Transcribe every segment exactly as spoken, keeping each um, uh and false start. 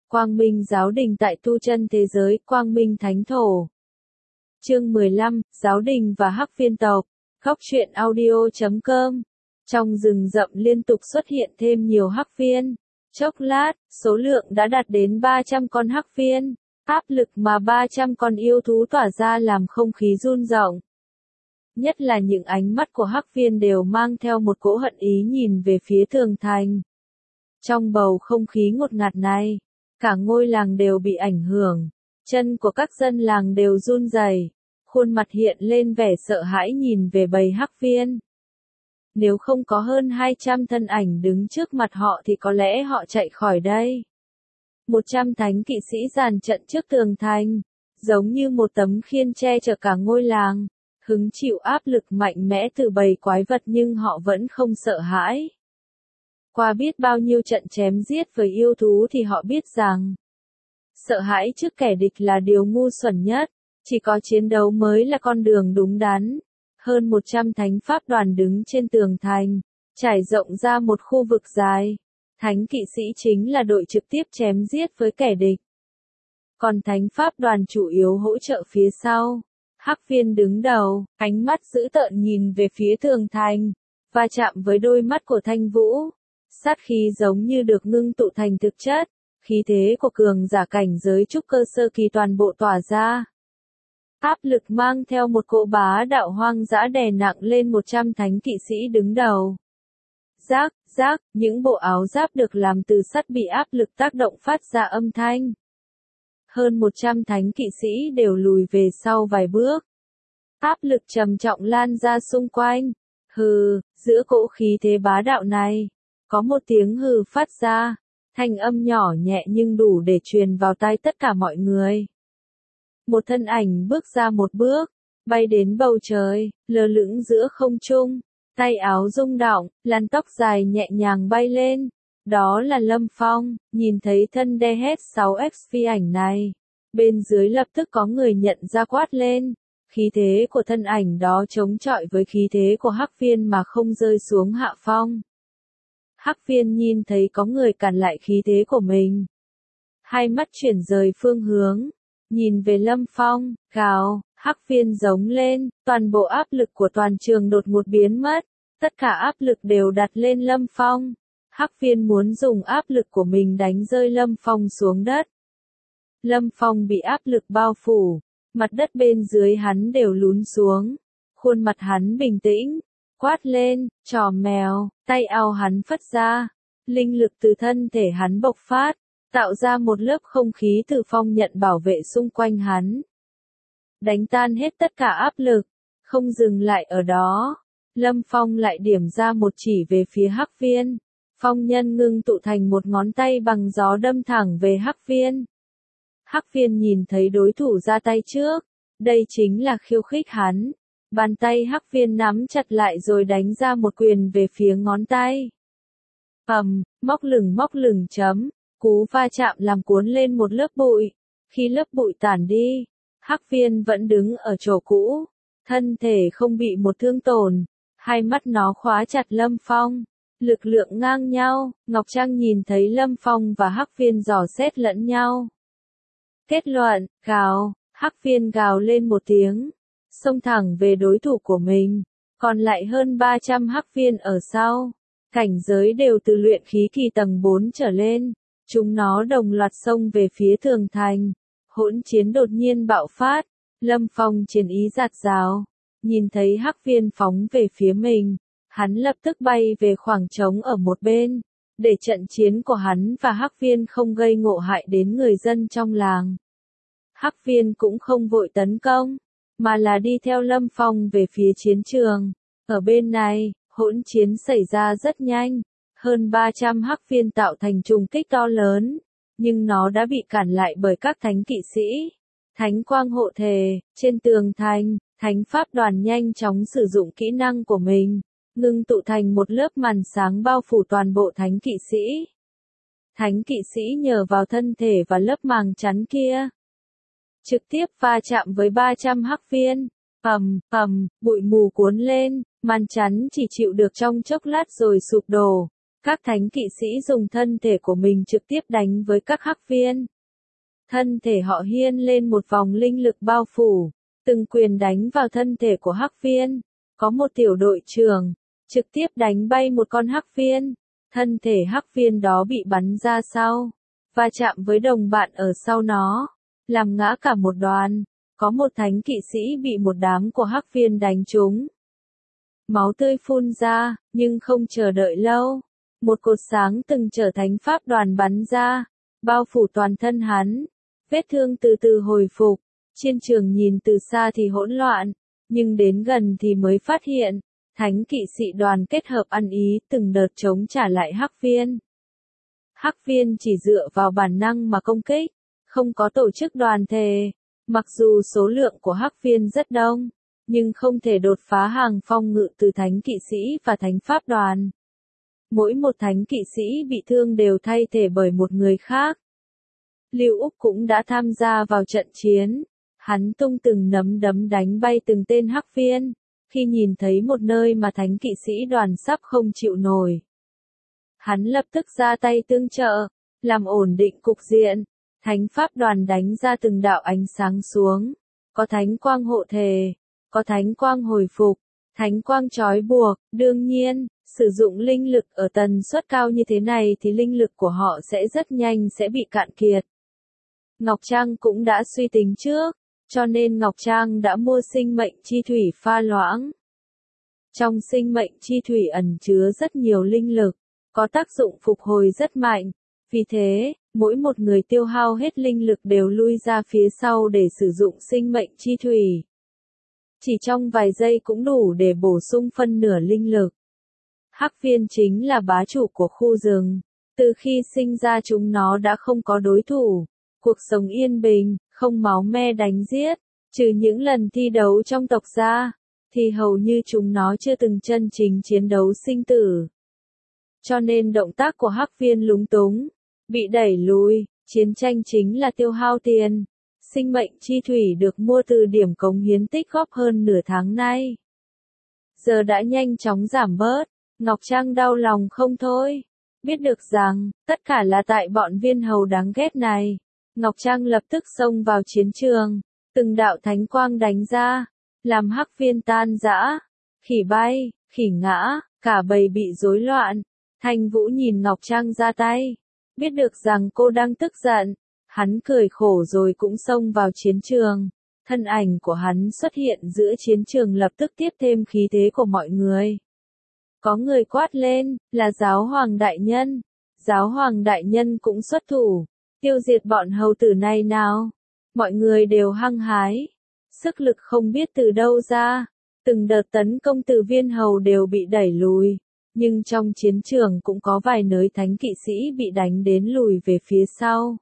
Quang Minh Giáo Đình tại tu chân thế giới, Quang Minh Thánh Thổ. Chương mười lăm, Giáo Đình và Hắc Viên tộc. Góc truyện audio chấm com. Trong rừng rậm liên tục xuất hiện thêm nhiều hắc viên. Chốc lát, số lượng đã đạt đến ba trăm con hắc viên. Áp lực mà ba trăm con yêu thú tỏa ra làm không khí rung động. Nhất là những ánh mắt của hắc viên đều mang theo một cỗ hận ý nhìn về phía tường thành. Trong bầu không khí ngột ngạt này, cả ngôi làng đều bị ảnh hưởng. Chân của các dân làng đều run rẩy, khuôn mặt hiện lên vẻ sợ hãi nhìn về bầy hắc viên. Nếu không có hơn hai trăm thân ảnh đứng trước mặt họ thì có lẽ họ chạy khỏi đây. một trăm thánh kỵ sĩ dàn trận trước tường thành, giống như một tấm khiên che chở cả ngôi làng, hứng chịu áp lực mạnh mẽ từ bầy quái vật nhưng họ vẫn không sợ hãi. Qua biết bao nhiêu trận chém giết với yêu thú thì họ biết rằng, sợ hãi trước kẻ địch là điều ngu xuẩn nhất, chỉ có chiến đấu mới là con đường đúng đắn. Hơn một trăm thánh pháp đoàn đứng trên tường thành, trải rộng ra một khu vực dài. Thánh kỵ sĩ chính là đội trực tiếp chém giết với kẻ địch. Còn thánh pháp đoàn chủ yếu hỗ trợ phía sau. Hắc viên đứng đầu, ánh mắt dữ tợn nhìn về phía tường thành, và chạm với đôi mắt của Thanh Vũ. Sát khí giống như được ngưng tụ thành thực chất, khí thế của cường giả cảnh giới trúc cơ sơ kỳ toàn bộ tỏa ra. Áp lực mang theo một cỗ bá đạo hoang dã đè nặng lên một trăm thánh kỵ sĩ đứng đầu. Rác, rác, những bộ áo giáp được làm từ sắt bị áp lực tác động phát ra âm thanh. Hơn một trăm thánh kỵ sĩ đều lùi về sau vài bước. Áp lực trầm trọng lan ra xung quanh. Hừ, giữa cỗ khí thế bá đạo này, có một tiếng hừ phát ra, thanh âm nhỏ nhẹ nhưng đủ để truyền vào tai tất cả mọi người. Một thân ảnh bước ra một bước, bay đến bầu trời, lơ lửng giữa không trung, tay áo rung động, làn tóc dài nhẹ nhàng bay lên. Đó là Lâm Phong. Nhìn thấy thân đê hét sáu ích phi ảnh này, bên dưới lập tức có người nhận ra quát lên. Khí thế của thân ảnh đó chống chọi với khí thế của hắc viên mà không rơi xuống hạ phong. Hắc viên nhìn thấy có người cản lại khí thế của mình, hai mắt chuyển rời phương hướng, nhìn về Lâm Phong, gào. Hắc viên giống lên, toàn bộ áp lực của toàn trường đột ngột biến mất, tất cả áp lực đều đặt lên Lâm Phong. Hắc viên muốn dùng áp lực của mình đánh rơi Lâm Phong xuống đất. Lâm Phong bị áp lực bao phủ, mặt đất bên dưới hắn đều lún xuống, khuôn mặt hắn bình tĩnh, quát lên, trò mèo, tay áo hắn phất ra, linh lực từ thân thể hắn bộc phát, tạo ra một lớp không khí từ phong nhận bảo vệ xung quanh hắn. Đánh tan hết tất cả áp lực, không dừng lại ở đó, Lâm Phong lại điểm ra một chỉ về phía hắc viên. Phong nhân ngưng tụ thành một ngón tay bằng gió đâm thẳng về hắc viên. Hắc viên nhìn thấy đối thủ ra tay trước, đây chính là khiêu khích hắn. Bàn tay hắc viên nắm chặt lại rồi đánh ra một quyền về phía ngón tay. Ầm, móc lửng móc lửng chấm, cú va chạm làm cuốn lên một lớp bụi. Khi lớp bụi tản đi, hắc viên vẫn đứng ở chỗ cũ, thân thể không bị một thương tổn, hai mắt nó khóa chặt Lâm Phong. Lực lượng ngang nhau, Ngọc Trang nhìn thấy Lâm Phong và hắc viên dò xét lẫn nhau. Kết luận, gào, hắc viên gào lên một tiếng, xông thẳng về đối thủ của mình, còn lại hơn ba trăm hắc viên ở sau. Cảnh giới đều từ luyện khí kỳ tầng bốn trở lên, chúng nó đồng loạt xông về phía tường thành. Hỗn chiến đột nhiên bạo phát, Lâm Phong chiến ý dạt dào, nhìn thấy hắc viên phóng về phía mình. Hắn lập tức bay về khoảng trống ở một bên, để trận chiến của hắn và hắc viên không gây ngộ hại đến người dân trong làng. Hắc viên cũng không vội tấn công, mà là đi theo Lâm Phong về phía chiến trường. Ở bên này, hỗn chiến xảy ra rất nhanh, hơn ba trăm hắc viên tạo thành trùng kích to lớn, nhưng nó đã bị cản lại bởi các thánh kỵ sĩ. Thánh quang hộ thể, trên tường thành, thánh pháp đoàn nhanh chóng sử dụng kỹ năng của mình, ngưng tụ thành một lớp màn sáng bao phủ toàn bộ thánh kỵ sĩ. Thánh kỵ sĩ nhờ vào thân thể và lớp màng chắn kia, trực tiếp va chạm với ba trăm hắc viên. Ầm, ầm, bụi mù cuốn lên, màn chắn chỉ chịu được trong chốc lát rồi sụp đổ. Các thánh kỵ sĩ dùng thân thể của mình trực tiếp đánh với các hắc viên. Thân thể họ hiên lên một vòng linh lực bao phủ, từng quyền đánh vào thân thể của hắc viên. Có một tiểu đội trưởng, trực tiếp đánh bay một con hắc viên. Thân thể hắc viên đó bị bắn ra sau, và chạm với đồng bạn ở sau nó, làm ngã cả một đoàn. Có một thánh kỵ sĩ bị một đám của hắc viên đánh trúng. Máu tươi phun ra, nhưng không chờ đợi lâu. Một cột sáng từng trở thành pháp đoàn bắn ra, bao phủ toàn thân hắn. Vết thương từ từ hồi phục. Chiến trường nhìn từ xa thì hỗn loạn, nhưng đến gần thì mới phát hiện, thánh kỵ sĩ đoàn kết hợp ăn ý từng đợt chống trả lại hắc viên. Hắc viên chỉ dựa vào bản năng mà công kích, không có tổ chức đoàn thể. Mặc dù số lượng của hắc viên rất đông, nhưng không thể đột phá hàng phòng ngự từ thánh kỵ sĩ và thánh pháp đoàn. Mỗi một thánh kỵ sĩ bị thương đều thay thế bởi một người khác. Lưu Úc cũng đã tham gia vào trận chiến. Hắn tung từng nắm đấm đánh bay từng tên hắc viên, khi nhìn thấy một nơi mà thánh kỵ sĩ đoàn sắp không chịu nổi. Hắn lập tức ra tay tương trợ, làm ổn định cục diện. Thánh pháp đoàn đánh ra từng đạo ánh sáng xuống. Có thánh quang hộ thể, có thánh quang hồi phục, thánh quang trói buộc. Đương nhiên, sử dụng linh lực ở tần suất cao như thế này thì linh lực của họ sẽ rất nhanh sẽ bị cạn kiệt. Ngọc Trang cũng đã suy tính trước, cho nên Ngọc Trang đã mua sinh mệnh chi thủy pha loãng. Trong sinh mệnh chi thủy ẩn chứa rất nhiều linh lực, có tác dụng phục hồi rất mạnh. Vì thế, mỗi một người tiêu hao hết linh lực đều lui ra phía sau để sử dụng sinh mệnh chi thủy. Chỉ trong vài giây cũng đủ để bổ sung phân nửa linh lực. Hắc viên chính là bá chủ của khu rừng. Từ khi sinh ra chúng nó đã không có đối thủ. Cuộc sống yên bình, không máu me đánh giết. Trừ những lần thi đấu trong tộc ra, thì hầu như chúng nó chưa từng chân chính chiến đấu sinh tử. Cho nên động tác của hắc viên lúng túng, bị đẩy lùi. Chiến tranh chính là tiêu hao tiền. Sinh mệnh chi thủy được mua từ điểm cống hiến tích góp hơn nửa tháng nay. Giờ đã nhanh chóng giảm bớt. Ngọc Trang đau lòng không thôi. Biết được rằng, tất cả là tại bọn viên hầu đáng ghét này. Ngọc Trang lập tức xông vào chiến trường. Từng đạo thánh quang đánh ra, làm hắc viên tan rã. Khỉ bay, khỉ ngã, cả bầy bị rối loạn. Thanh Vũ nhìn Ngọc Trang ra tay. Biết được rằng cô đang tức giận. Hắn cười khổ rồi cũng xông vào chiến trường. Thân ảnh của hắn xuất hiện giữa chiến trường lập tức tiếp thêm khí thế của mọi người. Có người quát lên, là giáo hoàng đại nhân. Giáo hoàng đại nhân cũng xuất thủ. Tiêu diệt bọn hầu tử này nào. Mọi người đều hăng hái. Sức lực không biết từ đâu ra. Từng đợt tấn công từ viên hầu đều bị đẩy lùi. Nhưng trong chiến trường cũng có vài nơi thánh kỵ sĩ bị đánh đến lùi về phía sau.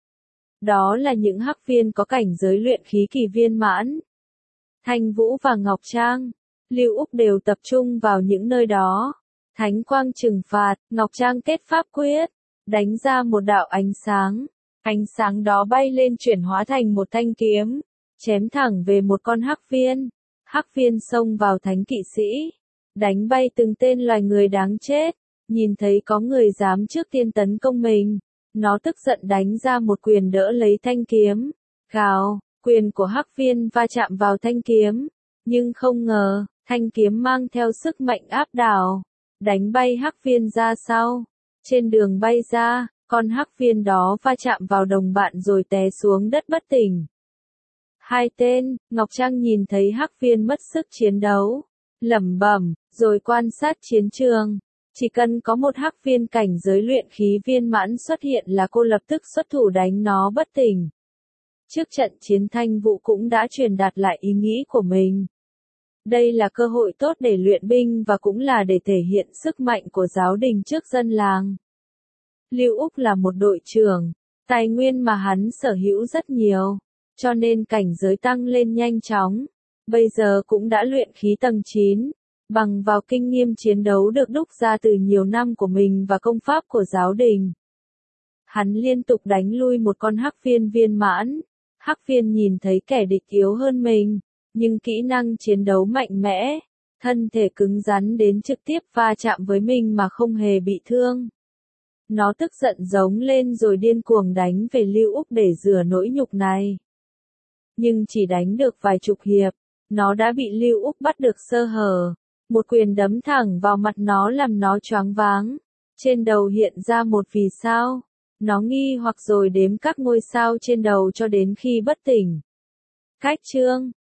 Đó là những hắc viên có cảnh giới luyện khí kỳ viên mãn. Thanh Vũ và Ngọc Trang, Lưu Úc đều tập trung vào những nơi đó. Thánh quang trừng phạt, Ngọc Trang kết pháp quyết, đánh ra một đạo ánh sáng. Ánh sáng đó bay lên chuyển hóa thành một thanh kiếm, chém thẳng về một con hắc viên. Hắc viên xông vào thánh kỵ sĩ, đánh bay từng tên loài người đáng chết. Nhìn thấy có người dám trước tiên tấn công mình, nó tức giận đánh ra một quyền đỡ lấy thanh kiếm. Gào, quyền của hắc viên va chạm vào thanh kiếm, nhưng không ngờ, thanh kiếm mang theo sức mạnh áp đảo, đánh bay hắc viên ra sau. Trên đường bay ra, con hắc viên đó va chạm vào đồng bạn rồi té xuống đất bất tỉnh. Hai tên, Ngọc Trang nhìn thấy hắc viên mất sức chiến đấu, lẩm bẩm, rồi quan sát chiến trường. Chỉ cần có một hắc viên cảnh giới luyện khí viên mãn xuất hiện là cô lập tức xuất thủ đánh nó bất tỉnh. Trước trận chiến Thanh Vũ cũng đã truyền đạt lại ý nghĩ của mình. Đây là cơ hội tốt để luyện binh và cũng là để thể hiện sức mạnh của giáo đình trước dân làng. Lưu Úc là một đội trưởng, tài nguyên mà hắn sở hữu rất nhiều, cho nên cảnh giới tăng lên nhanh chóng. Bây giờ cũng đã luyện khí tầng chín, bằng vào kinh nghiệm chiến đấu được đúc ra từ nhiều năm của mình và công pháp của giáo đình. Hắn liên tục đánh lui một con hắc viên viên mãn. Hắc viên nhìn thấy kẻ địch yếu hơn mình, nhưng kỹ năng chiến đấu mạnh mẽ, thân thể cứng rắn đến trực tiếp va chạm với mình mà không hề bị thương. Nó tức giận giống lên rồi điên cuồng đánh về Lưu Úc để rửa nỗi nhục này. Nhưng chỉ đánh được vài chục hiệp, nó đã bị Lưu Úc bắt được sơ hở. Một quyền đấm thẳng vào mặt nó làm nó choáng váng. Trên đầu hiện ra một vì sao. Nó nghi hoặc rồi đếm các ngôi sao trên đầu cho đến khi bất tỉnh. Cách chương